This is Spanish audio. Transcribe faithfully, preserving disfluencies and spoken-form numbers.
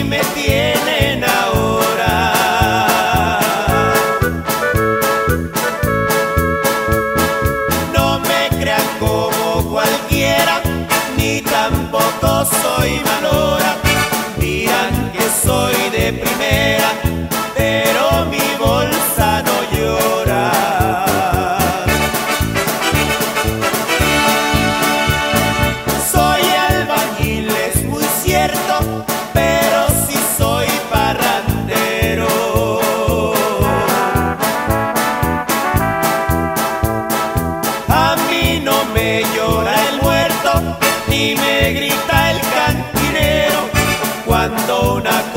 me tienen ahora. No me crean como cualquiera, ni tampoco soy malora. Dirán que soy de primera, pero mi bolsa no llora. Soy albañil, es muy cierto, pero sí soy parrandero. A mí no me llora el muerto, ni me grita el cantinero cuando una